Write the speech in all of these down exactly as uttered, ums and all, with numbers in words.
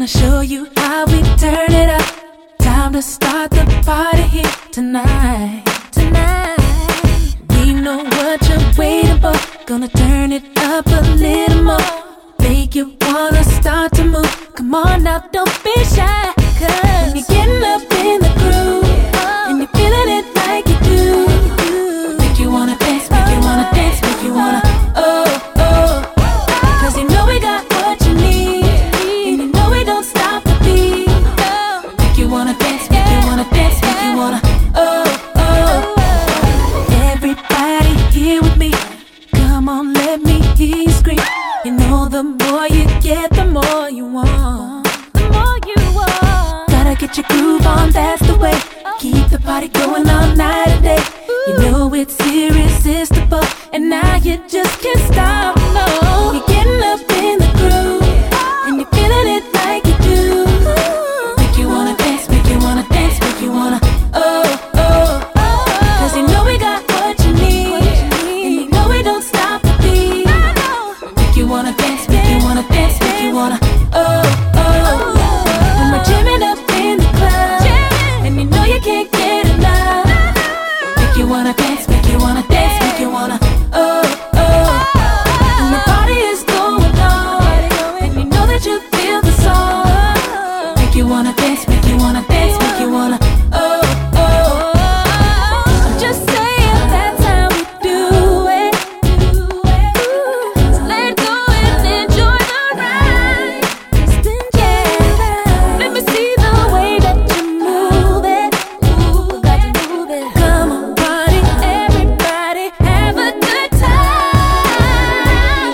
show you how we turn it up. Time to start the party here tonight. Tonight, we know what you're waiting for. Gonna turn it up a little more, make you wanna start to move. Come on now, don't be shy, 'cause when you're getting up in the groove and you're feeling it like you do, make you wanna dance, make you wanna dance, make you wanna oh, oh. 'Cause you know we got what you need, and you know we don't stop the beat. Make you wanna dance, make you wanna dance, make you wanna oh, oh. Everybody here with me, come on, let me hear you scream. You know the more you get, the more you want. The more you want. Gotta get your groove on, that's the way. Keep the party going all night and day. You know it's irresistible, and now you just can't stop. No, you're getting up in the groove, and you're feeling it like you do. Make you wanna dance, make you wanna dance, make you wanna oh, oh. 'Cause you know we got what you need, and you know we don't stop the beat. Make you wanna dance, make you wanna dance, make you wanna oh, oh. When we're jamming up in the club, and you know you can't get enough. Make you wanna dance, make you wanna dance, make you wanna oh, oh. And the party is going on, and you know that you feel the song. Make you wanna dance, make you wanna dance, make you wanna oh, oh. I'm just saying that's how we do it. So let go and enjoy the ride. Just enjoy. Let me see the way that you move it. Ooh, got to move it. Come on, party, everybody, have a good time.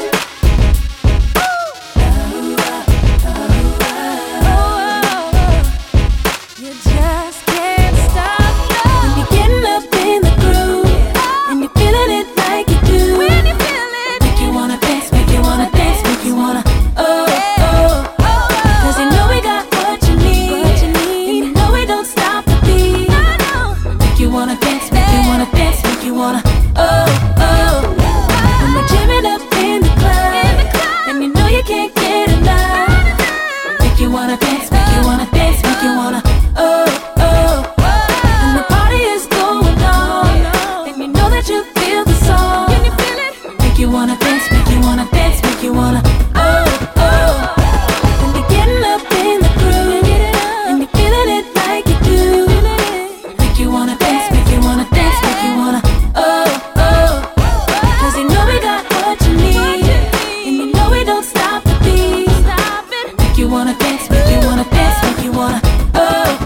You just can't stop. When you're getting up in the groove, and you're feeling it like you do. When you feel it, make you wanna dance, make you wanna dance, make you wanna oh, oh. 'Cause you know we got what you need, and you know we don't stop the beat. Make you wanna dance, make you wanna dance, make you wanna oh, oh. When we're jamming up in the club, and you know you can't get enough. Make you wanna dance, make you wanna dance, make you wanna oh, oh. And the party is going on, and you know that you feel the song. Make you wanna dance, make you wanna dance, make you wanna oh, oh. When you're getting up in the groove, and you're feeling it like you do. Make you wanna dance, make you wanna dance, make you wanna oh, oh. 'Cause you know we got what you need, and you know we don't stop the beat. Make you wanna dance, make you wanna dance, make you wanna oh.